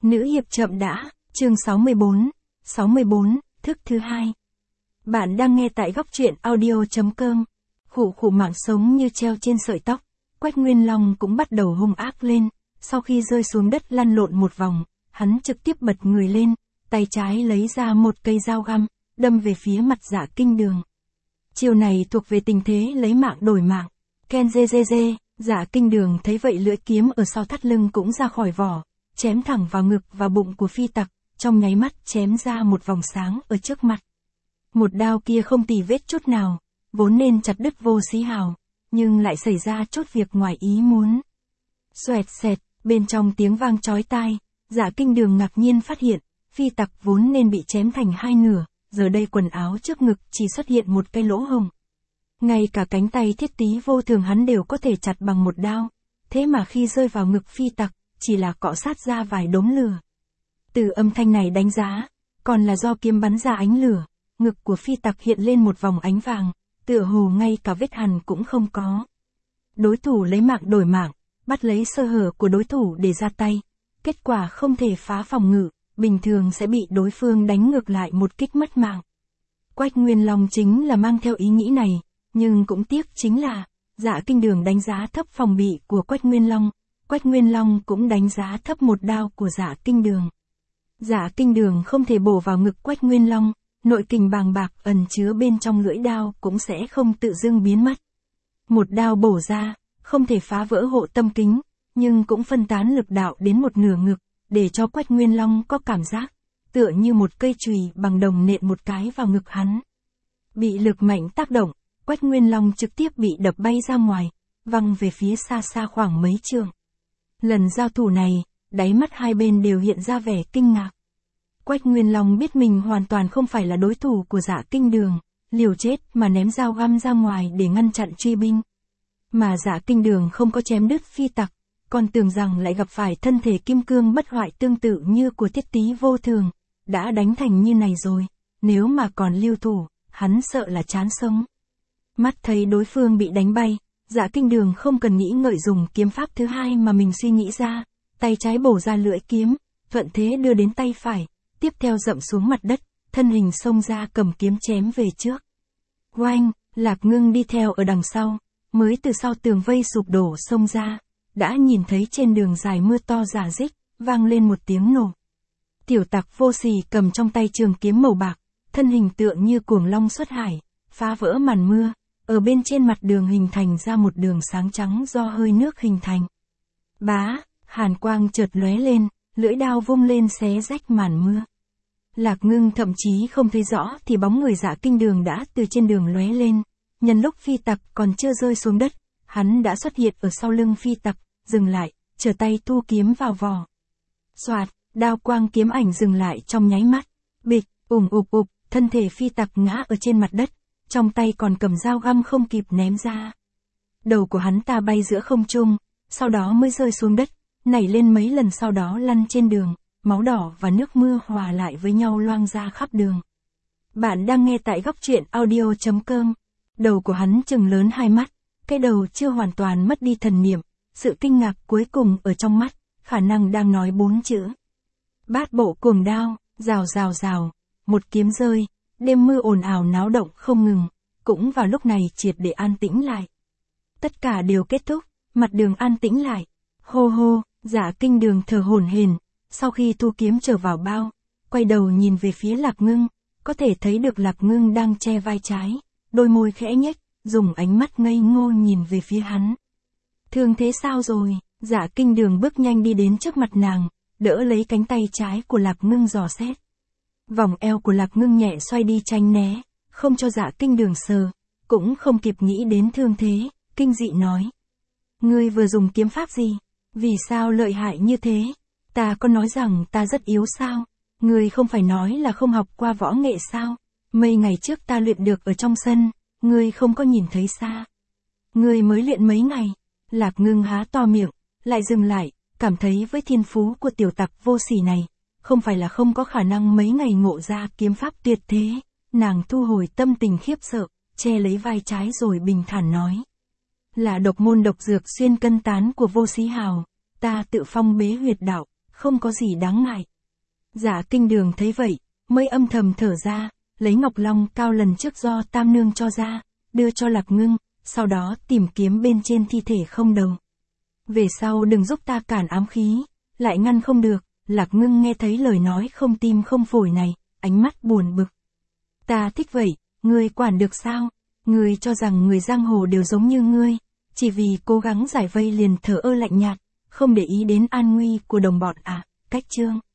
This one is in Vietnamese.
Nữ hiệp chậm đã, chương 64, thức thứ hai. Bạn đang nghe tại góc truyện audio.com. Khủ mạng sống như treo trên sợi tóc, Quách Nguyên Long cũng bắt đầu hung ác lên, sau khi rơi xuống đất lăn lộn một vòng, hắn trực tiếp bật người lên, tay trái lấy ra một cây dao găm, đâm về phía mặt Dạ Kinh Đường. Chiều này thuộc về tình thế lấy mạng đổi mạng. Ken dê. Dạ Kinh Đường thấy vậy lưỡi kiếm ở sau thắt lưng cũng ra khỏi vỏ, chém thẳng vào ngực và bụng của phi tặc, trong nháy mắt chém ra một vòng sáng ở trước mặt. Một đao kia không tì vết chút nào, vốn nên chặt đứt Vô Xí Hào, nhưng lại xảy ra chốt việc ngoài ý muốn. Xoẹt xẹt, bên trong tiếng vang chói tai, Dạ Kinh Đường ngạc nhiên phát hiện, phi tặc vốn nên bị chém thành hai nửa, giờ đây quần áo trước ngực chỉ xuất hiện một cái lỗ hổng. Ngay cả cánh tay Thiết Tý Vô Thường hắn đều có thể chặt bằng một đao, thế mà khi rơi vào ngực phi tặc, chỉ là cọ sát ra vài đốm lửa. Từ âm thanh này đánh giá, còn là do kiếm bắn ra ánh lửa, ngực của phi tặc hiện lên một vòng ánh vàng, tựa hồ ngay cả vết hằn cũng không có. Đối thủ lấy mạng đổi mạng, bắt lấy sơ hở của đối thủ để ra tay, kết quả không thể phá phòng ngự, bình thường sẽ bị đối phương đánh ngược lại một kích mất mạng. Quách Nguyên Long chính là mang theo ý nghĩ này, nhưng cũng tiếc chính là, Dạ Kinh Đường đánh giá thấp phòng bị của Quách Nguyên Long, Quách Nguyên Long cũng đánh giá thấp một đao của Dạ Kinh Đường. Dạ Kinh Đường không thể bổ vào ngực Quách Nguyên Long, nội kình bàng bạc ẩn chứa bên trong lưỡi đao cũng sẽ không tự dưng biến mất. Một đao bổ ra, không thể phá vỡ hộ tâm kính, nhưng cũng phân tán lực đạo đến một nửa ngực, để cho Quách Nguyên Long có cảm giác, tựa như một cây chùy bằng đồng nện một cái vào ngực hắn. Bị lực mạnh tác động, Quách Nguyên Long trực tiếp bị đập bay ra ngoài, văng về phía xa xa khoảng mấy trượng. Lần giao thủ này, đáy mắt hai bên đều hiện ra vẻ kinh ngạc. Quách Nguyên Long biết mình hoàn toàn không phải là đối thủ của Dạ Kinh Đường, liều chết mà ném dao găm ra ngoài để ngăn chặn truy binh. Mà Dạ Kinh Đường không có chém đứt phi tặc, còn tưởng rằng lại gặp phải thân thể kim cương bất hoại tương tự như của Thiết Tý Vô Thường, đã đánh thành như này rồi, nếu mà còn lưu thủ, hắn sợ là chán sống. Mắt thấy đối phương bị đánh bay, Dạ Kinh Đường không cần nghĩ ngợi dùng kiếm pháp thứ hai mà mình suy nghĩ ra, tay trái bổ ra lưỡi kiếm, thuận thế đưa đến tay phải, tiếp theo dậm xuống mặt đất, thân hình xông ra cầm kiếm chém về trước. Oanh, Lạc Ngưng đi theo ở đằng sau, mới từ sau tường vây sụp đổ xông ra, đã nhìn thấy trên đường dài mưa to rả rích, vang lên một tiếng nổ. Tiểu tặc Vô Sỉ cầm trong tay trường kiếm màu bạc, thân hình tựa như cuồng long xuất hải, phá vỡ màn mưa, ở bên trên mặt đường hình thành ra một đường sáng trắng do hơi nước hình thành. Bá, hàn quang chợt lóe lên, lưỡi đao vung lên xé rách màn mưa. Lạc Ngưng thậm chí không thấy rõ thì bóng người Dạ Kinh Đường đã từ trên đường lóe lên, nhân lúc phi tặc còn chưa rơi xuống đất, hắn đã xuất hiện ở sau lưng phi tặc, dừng lại, trở tay thu kiếm vào vỏ. Xoạt, đao quang kiếm ảnh dừng lại trong nháy mắt, bịch, ục, thân thể phi tặc ngã ở trên mặt đất, trong tay còn cầm dao găm không kịp ném ra. Đầu của hắn ta bay giữa không trung, sau đó mới rơi xuống đất, nảy lên mấy lần sau đó lăn trên đường, máu đỏ và nước mưa hòa lại với nhau loang ra khắp đường. Bạn đang nghe tại góc truyện audio.com. Đầu của hắn trừng lớn hai mắt, cái đầu chưa hoàn toàn mất đi thần niệm, sự kinh ngạc cuối cùng ở trong mắt, khả năng đang nói 4 chữ. Bát bộ cuồng đao, rào, một kiếm rơi, đêm mưa ồn ào náo động không ngừng, cũng vào lúc này triệt để an tĩnh lại. Tất cả đều kết thúc, mặt đường an tĩnh lại. Hô, Dạ Kinh Đường thở hổn hển, sau khi thu kiếm trở vào bao, quay đầu nhìn về phía Lạc Ngưng, có thể thấy được Lạc Ngưng đang che vai trái, đôi môi khẽ nhếch, dùng ánh mắt ngây ngô nhìn về phía hắn. Thương thế sao rồi? Dạ Kinh Đường bước nhanh đi đến trước mặt nàng, đỡ lấy cánh tay trái của Lạc Ngưng dò xét. Vòng eo của Lạc Ngưng nhẹ xoay đi tránh né, không cho Dạ Kinh Đường sờ, cũng không kịp nghĩ đến thương thế, kinh dị nói. Ngươi vừa dùng kiếm pháp gì? Vì sao lợi hại như thế? Ta có nói rằng ta rất yếu sao? Ngươi không phải nói là không học qua võ nghệ sao? Mấy ngày trước ta luyện được ở trong sân, ngươi không có nhìn thấy sao? Ngươi mới luyện mấy ngày? Lạc Ngưng há to miệng, lại dừng lại, cảm thấy với thiên phú của tiểu tặc Vô Sỉ này, không phải là không có khả năng mấy ngày ngộ ra kiếm pháp tuyệt thế. Nàng thu hồi tâm tình khiếp sợ, che lấy vai trái rồi bình thản nói. Là độc môn độc dược xuyên cân tán của Vô Xí Hào, ta tự phong bế huyệt đạo, không có gì đáng ngại. Dạ Kinh Đường thấy vậy, mới âm thầm thở ra, lấy ngọc long cao lần trước do Tam Nương cho ra, đưa cho Lạc Ngưng, sau đó tìm kiếm bên trên thi thể không đầu. Về sau đừng giúp ta cản ám khí, lại ngăn không được. Lạc Ngưng nghe thấy lời nói không tim không phổi này, ánh mắt buồn bực. Ta thích vậy, ngươi quản được sao? Ngươi cho rằng người giang hồ đều giống như ngươi, chỉ vì cố gắng giải vây liền thờ ơ lạnh nhạt, không để ý đến an nguy của đồng bọn à? Cách chương